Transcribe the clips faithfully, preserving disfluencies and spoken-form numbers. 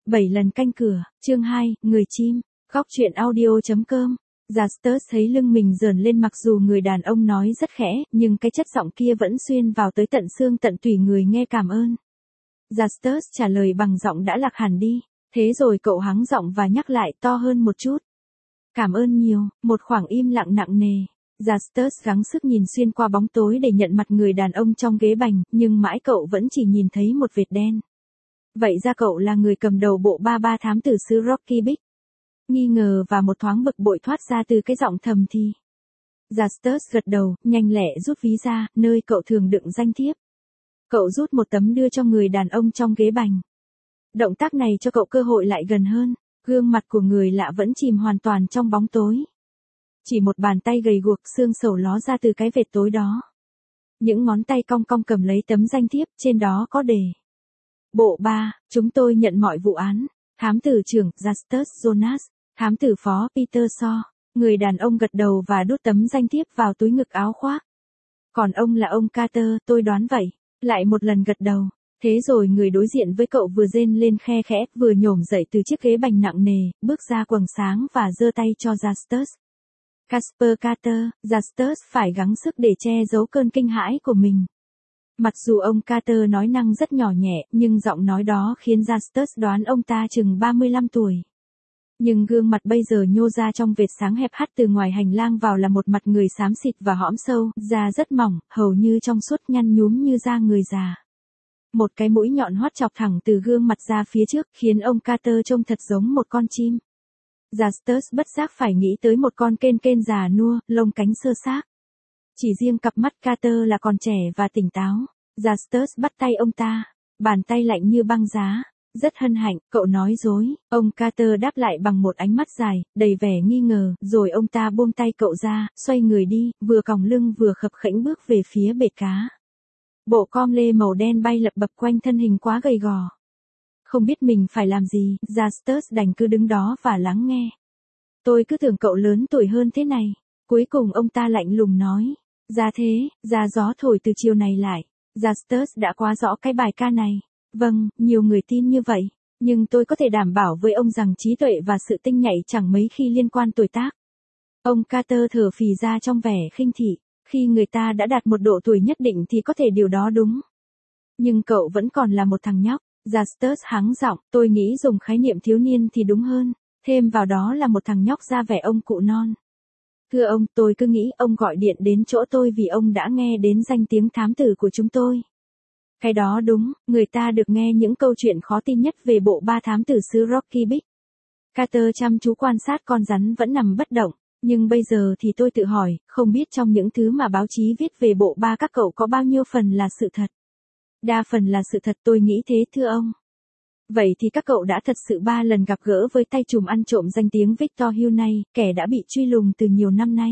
bảy lần canh cửa, chương hai, người chim, góc truyện audio.com. Justus thấy lưng mình rờn lên mặc dù người đàn ông nói rất khẽ, nhưng cái chất giọng kia vẫn xuyên vào tới tận xương tận tủy người nghe cảm ơn. Justus trả lời bằng giọng đã lạc hẳn đi, thế rồi cậu hắng giọng và nhắc lại to hơn một chút. Cảm ơn nhiều, một khoảng im lặng nặng nề. Justus gắng sức nhìn xuyên qua bóng tối để nhận mặt người đàn ông trong ghế bành, nhưng mãi cậu vẫn chỉ nhìn thấy một vệt đen. Vậy ra cậu là người cầm đầu bộ ba ba thám tử xứ Rocky Beach. Nghi ngờ và một thoáng bực bội thoát ra từ cái giọng thầm thì. Justus gật đầu, nhanh lẹ rút ví ra, nơi cậu thường đựng danh thiếp. Cậu rút một tấm đưa cho người đàn ông trong ghế bành. Động tác này cho cậu cơ hội lại gần hơn, gương mặt của người lạ vẫn chìm hoàn toàn trong bóng tối. Chỉ một bàn tay gầy guộc xương sầu ló ra từ cái vệt tối đó. Những ngón tay cong cong cầm lấy tấm danh thiếp, trên đó có đề. Bộ ba, chúng tôi nhận mọi vụ án. Thám tử trưởng Justus Jonas, thám tử phó Peter Shaw. Người đàn ông gật đầu và đút tấm danh thiếp vào túi ngực áo khoác. Còn ông là ông Carter, tôi đoán vậy. Lại một lần gật đầu. Thế rồi người đối diện với cậu vừa rên lên khe khẽ, vừa nhổm dậy từ chiếc ghế bành nặng nề, bước ra quầng sáng và giơ tay cho Justus. Casper Carter, Justus phải gắng sức để che giấu cơn kinh hãi của mình. Mặc dù ông Carter nói năng rất nhỏ nhẹ, nhưng giọng nói đó khiến Justus đoán ông ta chừng ba mươi lăm tuổi. Nhưng gương mặt bây giờ nhô ra trong vệt sáng hẹp hắt từ ngoài hành lang vào là một mặt người xám xịt và hõm sâu, da rất mỏng, hầu như trong suốt nhăn nhúm như da người già. Một cái mũi nhọn hoắt chọc thẳng từ gương mặt ra phía trước, khiến ông Carter trông thật giống một con chim. Justus bất giác phải nghĩ tới một con kên kên già nua, lông cánh xơ xác. Chỉ riêng cặp mắt Carter là còn trẻ và tỉnh táo. Justus bắt tay ông ta, bàn tay lạnh như băng giá. Rất hân hạnh, cậu nói dối. Ông Carter đáp lại bằng một ánh mắt dài, đầy vẻ nghi ngờ, rồi ông ta buông tay cậu ra, xoay người đi, vừa còng lưng vừa khập khễnh bước về phía bệt cá. Bộ com lê màu đen bay lập bập quanh thân hình quá gầy gò. Không biết mình phải làm gì, Justus đành cứ đứng đó và lắng nghe. Tôi cứ tưởng cậu lớn tuổi hơn thế này. Cuối cùng ông ta lạnh lùng nói. Ra thế, ra gió thổi từ chiều này lại. Justus đã quá rõ cái bài ca này. Vâng, nhiều người tin như vậy. Nhưng tôi có thể đảm bảo với ông rằng trí tuệ và sự tinh nhạy chẳng mấy khi liên quan tuổi tác. Ông Carter thở phì ra trong vẻ khinh thị. Khi người ta đã đạt một độ tuổi nhất định thì có thể điều đó đúng. Nhưng cậu vẫn còn là một thằng nhóc. Justus hắng giọng, tôi nghĩ dùng khái niệm thiếu niên thì đúng hơn. Thêm vào đó là một thằng nhóc ra vẻ ông cụ non. Thưa ông, tôi cứ nghĩ ông gọi điện đến chỗ tôi vì ông đã nghe đến danh tiếng thám tử của chúng tôi. Cái đó đúng, người ta được nghe những câu chuyện khó tin nhất về bộ ba thám tử xứ Rocky Beach. Carter chăm chú quan sát con rắn vẫn nằm bất động, nhưng bây giờ thì tôi tự hỏi, không biết trong những thứ mà báo chí viết về bộ ba các cậu có bao nhiêu phần là sự thật. Đa phần là sự thật, tôi nghĩ thế thưa ông. Vậy thì các cậu đã thật sự ba lần gặp gỡ với tay trùm ăn trộm danh tiếng Victor Hughes, kẻ đã bị truy lùng từ nhiều năm nay.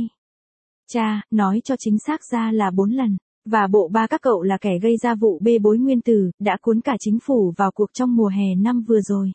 Cha, nói cho chính xác ra là bốn lần. Và bộ ba các cậu là kẻ gây ra vụ bê bối nguyên tử, đã cuốn cả chính phủ vào cuộc trong mùa hè năm vừa rồi.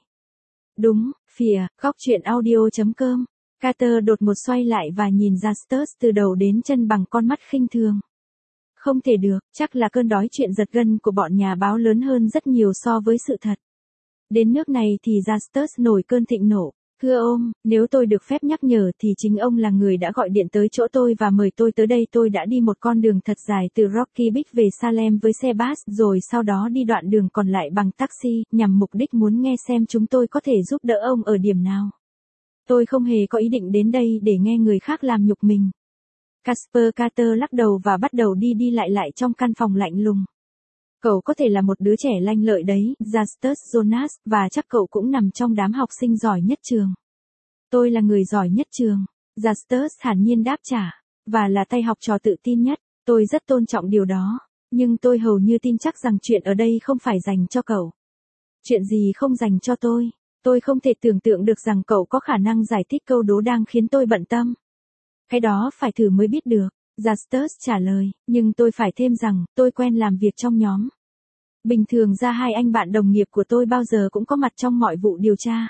Đúng, phìa, góc truyện audio.com. Carter đột một xoay lại và nhìn Justus từ đầu đến chân bằng con mắt khinh thường. Không thể được, chắc là cơn đói chuyện giật gân của bọn nhà báo lớn hơn rất nhiều so với sự thật. Đến nước này thì Justus nổi cơn thịnh nộ. Thưa ông, nếu tôi được phép nhắc nhở thì chính ông là người đã gọi điện tới chỗ tôi và mời tôi tới đây. Tôi đã đi một con đường thật dài từ Rocky Beach về Salem với xe bus, rồi sau đó đi đoạn đường còn lại bằng taxi, nhằm mục đích muốn nghe xem chúng tôi có thể giúp đỡ ông ở điểm nào. Tôi không hề có ý định đến đây để nghe người khác làm nhục mình. Casper Carter lắc đầu và bắt đầu đi đi lại lại trong căn phòng lạnh lùng. Cậu có thể là một đứa trẻ lanh lợi đấy, Justus Jonas, và chắc cậu cũng nằm trong đám học sinh giỏi nhất trường. Tôi là người giỏi nhất trường. Justus thản nhiên đáp trả. Và là tay học trò tự tin nhất. Tôi rất tôn trọng điều đó. Nhưng tôi hầu như tin chắc rằng chuyện ở đây không phải dành cho cậu. Chuyện gì không dành cho tôi? Tôi không thể tưởng tượng được rằng cậu có khả năng giải thích câu đố đang khiến tôi bận tâm. Cái đó phải thử mới biết được. Justus trả lời, nhưng tôi phải thêm rằng, tôi quen làm việc trong nhóm. Bình thường ra hai anh bạn đồng nghiệp của tôi bao giờ cũng có mặt trong mọi vụ điều tra.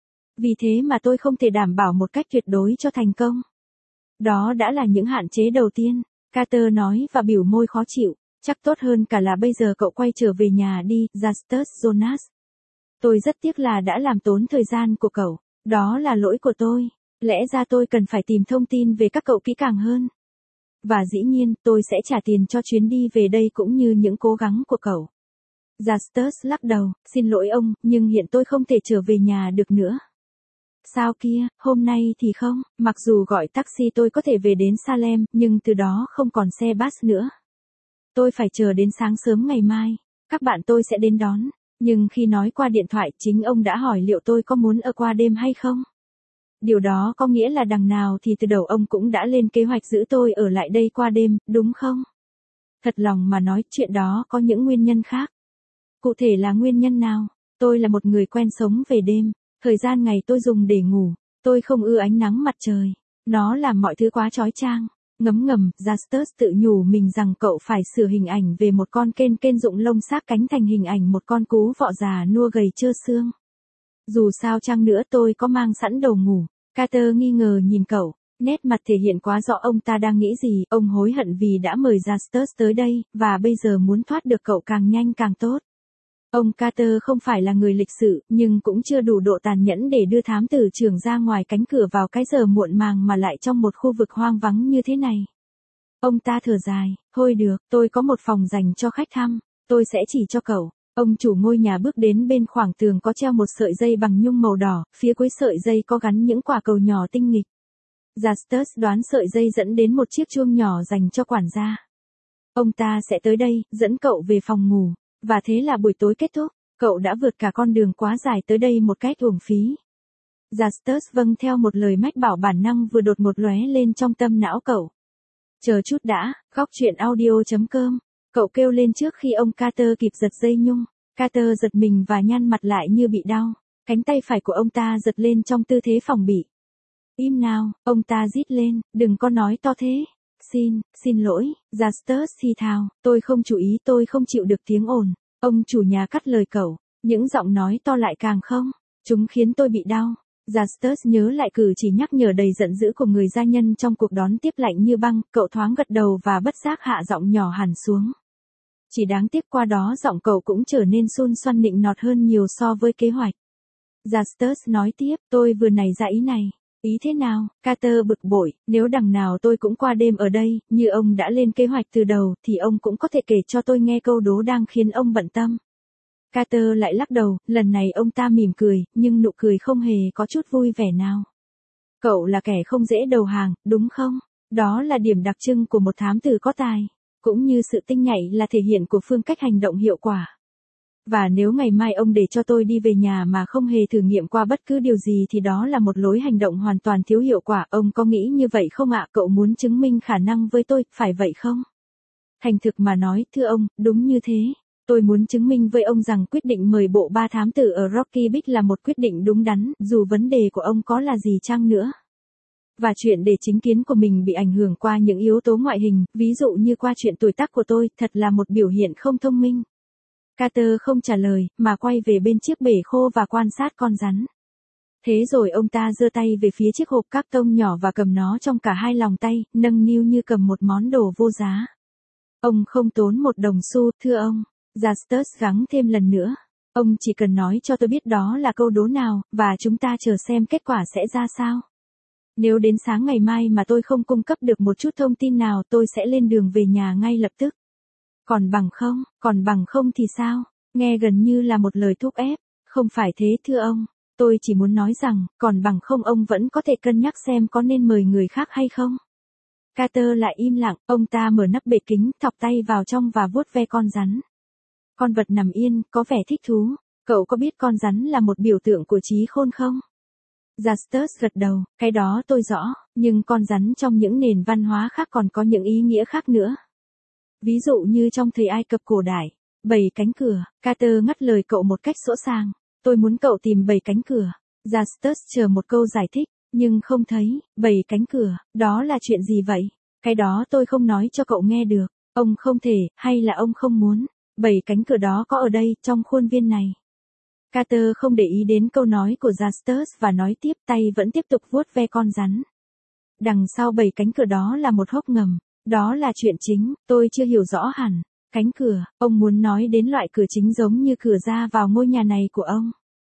Vì thế mà tôi không thể đảm bảo một cách tuyệt đối cho thành công. Đó đã là những hạn chế đầu tiên, Carter nói và biểu môi khó chịu. Chắc tốt hơn cả là bây giờ cậu quay trở về nhà đi, Justus Jonas. Tôi rất tiếc là đã làm tốn thời gian của cậu. Đó là lỗi của tôi. Lẽ ra tôi cần phải tìm thông tin về các cậu kỹ càng hơn. Và dĩ nhiên, tôi sẽ trả tiền cho chuyến đi về đây cũng như những cố gắng của cậu. Justus lắc đầu, xin lỗi ông, nhưng hiện tôi không thể trở về nhà được nữa. Sao kia, hôm nay thì không, mặc dù gọi taxi tôi có thể về đến Salem, nhưng từ đó không còn xe bus nữa. Tôi phải chờ đến sáng sớm ngày mai, các bạn tôi sẽ đến đón, nhưng khi nói qua điện thoại chính ông đã hỏi liệu tôi có muốn ở qua đêm hay không. Điều đó có nghĩa là đằng nào thì từ đầu ông cũng đã lên kế hoạch giữ tôi ở lại đây qua đêm, đúng không? Thật lòng mà nói chuyện đó có những nguyên nhân khác. Cụ thể là nguyên nhân nào? Tôi là một người quen sống về đêm. Thời gian ngày tôi dùng để ngủ. Tôi không ưa ánh nắng mặt trời. Nó làm mọi thứ quá chói chang. Ngấm ngầm, Justus tự nhủ mình rằng cậu phải sửa hình ảnh về một con kên kên rụng lông xác cánh thành hình ảnh một con cú vọ già nua gầy trơ xương. Dù sao chăng nữa tôi có mang sẵn đồ ngủ. Carter nghi ngờ nhìn cậu. Nét mặt thể hiện quá rõ ông ta đang nghĩ gì. Ông hối hận vì đã mời Justus tới đây, và bây giờ muốn thoát được cậu càng nhanh càng tốt. Ông Carter không phải là người lịch sự, nhưng cũng chưa đủ độ tàn nhẫn để đưa thám tử trưởng ra ngoài cánh cửa vào cái giờ muộn màng mà lại trong một khu vực hoang vắng như thế này. Ông ta thở dài, thôi được, tôi có một phòng dành cho khách thăm, tôi sẽ chỉ cho cậu. Ông chủ ngôi nhà bước đến bên khoảng tường có treo một sợi dây bằng nhung màu đỏ, phía cuối sợi dây có gắn những quả cầu nhỏ tinh nghịch. Justus đoán sợi dây dẫn đến một chiếc chuông nhỏ dành cho quản gia. Ông ta sẽ tới đây, dẫn cậu về phòng ngủ. Và thế là buổi tối kết thúc, cậu đã vượt cả con đường quá dài tới đây một cách uổng phí. Justus vâng theo một lời mách bảo bản năng vừa đột ngột lóe lên trong tâm não cậu. Chờ chút đã, góc truyện audio chấm com. Cậu kêu lên trước khi ông Carter kịp giật dây nhung. Carter giật mình và nhăn mặt lại như bị đau. Cánh tay phải của ông ta giật lên trong tư thế phòng bị. Im nào, ông ta rít lên, đừng có nói to thế. Xin, xin lỗi, Justus thì thào, tôi không chú ý tôi không chịu được tiếng ồn. Ông chủ nhà cắt lời cậu, những giọng nói to lại càng không, chúng khiến tôi bị đau. Justus nhớ lại cử chỉ nhắc nhở đầy giận dữ của người gia nhân trong cuộc đón tiếp lạnh như băng, cậu thoáng gật đầu và bất giác hạ giọng nhỏ hẳn xuống. Chỉ đáng tiếc qua đó giọng cậu cũng trở nên xun xoăn nịnh nọt hơn nhiều so với kế hoạch. Justus nói tiếp, tôi vừa nảy ra ý này. Ý thế nào? Carter bực bội, nếu đằng nào tôi cũng qua đêm ở đây, như ông đã lên kế hoạch từ đầu, thì ông cũng có thể kể cho tôi nghe câu đố đang khiến ông bận tâm. Carter lại lắc đầu, lần này ông ta mỉm cười, nhưng nụ cười không hề có chút vui vẻ nào. Cậu là kẻ không dễ đầu hàng, đúng không? Đó là điểm đặc trưng của một thám tử có tài. Cũng như sự tinh nhạy là thể hiện của phương cách hành động hiệu quả. Và nếu ngày mai ông để cho tôi đi về nhà mà không hề thử nghiệm qua bất cứ điều gì thì đó là một lối hành động hoàn toàn thiếu hiệu quả. Ông có nghĩ như vậy không ạ? Cậu muốn chứng minh khả năng với tôi, phải vậy không? Thành thực mà nói, thưa ông, đúng như thế. Tôi muốn chứng minh với ông rằng quyết định mời bộ ba thám tử ở Rocky Beach là một quyết định đúng đắn, dù vấn đề của ông có là gì chăng nữa. Và chuyện để chính kiến của mình bị ảnh hưởng qua những yếu tố ngoại hình, ví dụ như qua chuyện tuổi tác của tôi, thật là một biểu hiện không thông minh. Carter không trả lời, mà quay về bên chiếc bể khô và quan sát con rắn. Thế rồi ông ta giơ tay về phía chiếc hộp các tông nhỏ và cầm nó trong cả hai lòng tay, nâng niu như cầm một món đồ vô giá. Ông không tốn một đồng xu, thưa ông. Justus gắng thêm lần nữa. Ông chỉ cần nói cho tôi biết đó là câu đố nào, và chúng ta chờ xem kết quả sẽ ra sao. Nếu đến sáng ngày mai mà tôi không cung cấp được một chút thông tin nào, tôi sẽ lên đường về nhà ngay lập tức. Còn bằng không, còn bằng không thì sao? Nghe gần như là một lời thúc ép. Không phải thế thưa ông. Tôi chỉ muốn nói rằng, còn bằng không ông vẫn có thể cân nhắc xem có nên mời người khác hay không. Carter lại im lặng, ông ta mở nắp bể kính, thọc tay vào trong và vuốt ve con rắn. Con vật nằm yên, có vẻ thích thú. Cậu có biết con rắn là một biểu tượng của trí khôn không? Justus gật đầu, cái đó tôi rõ, nhưng con rắn trong những nền văn hóa khác còn có những ý nghĩa khác nữa. Ví dụ như trong thời Ai Cập cổ đại, bảy cánh cửa. Carter ngắt lời cậu một cách sỗ sàng. Tôi muốn cậu tìm bảy cánh cửa. Justus chờ một câu giải thích, nhưng không thấy. Bảy cánh cửa, đó là chuyện gì vậy? Cái đó tôi không nói cho cậu nghe được. Ông không thể, hay là ông không muốn? Bảy cánh cửa đó có ở đây, trong khuôn viên này. Carter không để ý đến câu nói của Justus và nói tiếp, tay vẫn tiếp tục vuốt ve con rắn. Đằng sau bảy cánh cửa đó là một hốc ngầm. Đó là chuyện chính, tôi chưa hiểu rõ hẳn. Cánh cửa, ông muốn nói đến loại cửa chính giống như cửa ra vào ngôi nhà này của ông.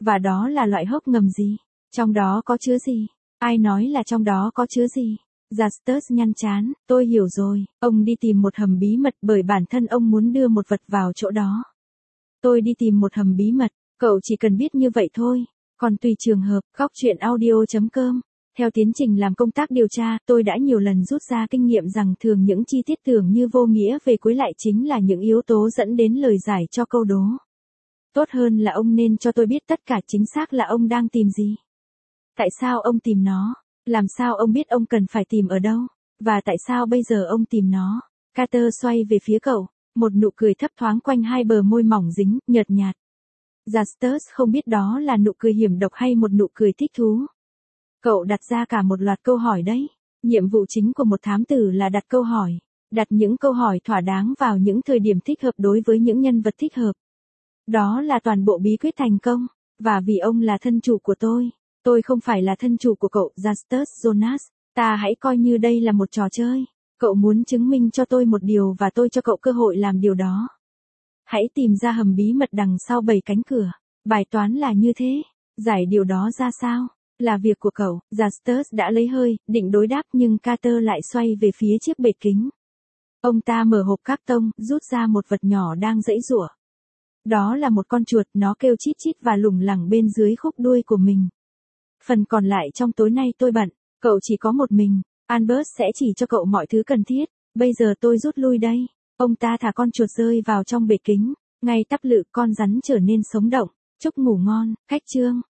Và đó là loại hốc ngầm gì? Trong đó có chứa gì? Ai nói là trong đó có chứa gì? Justus nhăn chán, tôi hiểu rồi, ông đi tìm một hầm bí mật bởi bản thân ông muốn đưa một vật vào chỗ đó. Tôi đi tìm một hầm bí mật, cậu chỉ cần biết như vậy thôi, còn tùy trường hợp, góc chuyện audio.com. Theo tiến trình làm công tác điều tra, tôi đã nhiều lần rút ra kinh nghiệm rằng thường những chi tiết tưởng như vô nghĩa về cuối lại chính là những yếu tố dẫn đến lời giải cho câu đố. Tốt hơn là ông nên cho tôi biết tất cả chính xác là ông đang tìm gì. Tại sao ông tìm nó? Làm sao ông biết ông cần phải tìm ở đâu? Và tại sao bây giờ ông tìm nó? Carter xoay về phía cậu, một nụ cười thấp thoáng quanh hai bờ môi mỏng dính, nhợt nhạt. Justus không biết đó là nụ cười hiểm độc hay một nụ cười thích thú. Cậu đặt ra cả một loạt câu hỏi đấy. Nhiệm vụ chính của một thám tử là đặt câu hỏi. Đặt những câu hỏi thỏa đáng vào những thời điểm thích hợp đối với những nhân vật thích hợp. Đó là toàn bộ bí quyết thành công. Và vì ông là thân chủ của tôi, tôi không phải là thân chủ của cậu, Justus Jonas. Ta hãy coi như đây là một trò chơi. Cậu muốn chứng minh cho tôi một điều và tôi cho cậu cơ hội làm điều đó. Hãy tìm ra hầm bí mật đằng sau bảy cánh cửa. Bài toán là như thế. Giải điều đó ra sao? Là việc của cậu. Justus đã lấy hơi, định đối đáp nhưng Carter lại xoay về phía chiếc bệt kính. Ông ta mở hộp các tông, rút ra một vật nhỏ đang giãy giụa. Đó là một con chuột, nó kêu chít chít và lủng lẳng bên dưới khúc đuôi của mình. Phần còn lại trong tối nay tôi bận, cậu chỉ có một mình, Albert sẽ chỉ cho cậu mọi thứ cần thiết, bây giờ tôi rút lui đây. Ông ta thả con chuột rơi vào trong bể kính, ngay tắp lự con rắn trở nên sống động, chúc ngủ ngon, cách chương.